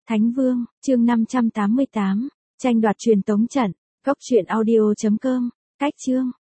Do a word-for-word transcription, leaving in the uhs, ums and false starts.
Thánh Vương, chương năm trăm tám mươi tám, tranh đoạt truyền tống trận, cốc truyện audio chấm com, cách chương,